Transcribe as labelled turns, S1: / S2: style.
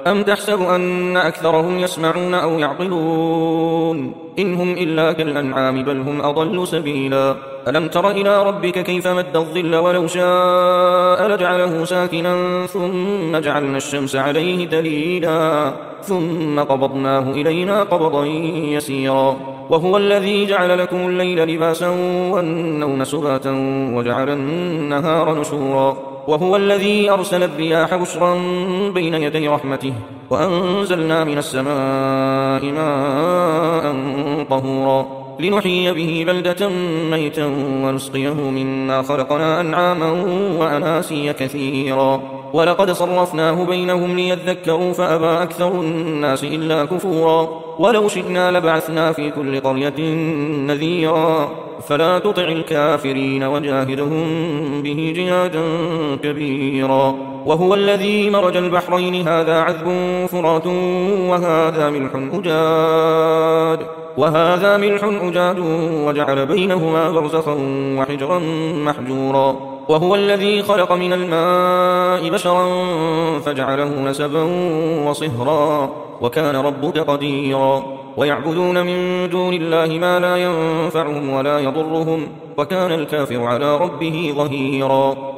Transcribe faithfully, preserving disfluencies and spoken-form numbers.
S1: أم تحسب أن أكثرهم يسمعون أو يعقلون إن هم إلا كالأنعام بل هم أضل سبيلا ألم تر إلى ربك كيف مد الظل ولو شاء لجعله ساكنا ثم جعلنا الشمس عليه دليلا ثم قبضناه إلينا قبضا يسيرا وهو الذي جعل لكم الليل لباسا والنوم سباتا وجعل النهار نشورا وهو الذي أرسل الرياح بشرا بين يدي رحمته وأنزلنا من السماء ماء طهورا لنحيي به بلدة ميتا ونسقيه مما خلقنا أنعاما وأناسيا كثيرا ولقد صرفناه بينهم ليذكروا فأبى أكثر الناس إلا كفورا ولو شئنا لبعثنا في كل قرية نذيرا فلا تطع الكافرين وجاهدهم به جهادا كبيرا وهو الذي مرج البحرين هذا عذب فرات وهذا ملح أجاد وهذا ملح أجاد وجعل بينهما برزخا وحجرا محجورا وهو الذي خلق من الماء بشرا فجعله نسبا وصهرا وكان ربك قديرا ويعبدون من دون الله ما لا ينفعهم ولا يضرهم وكان الكافر على ربه ظهيرا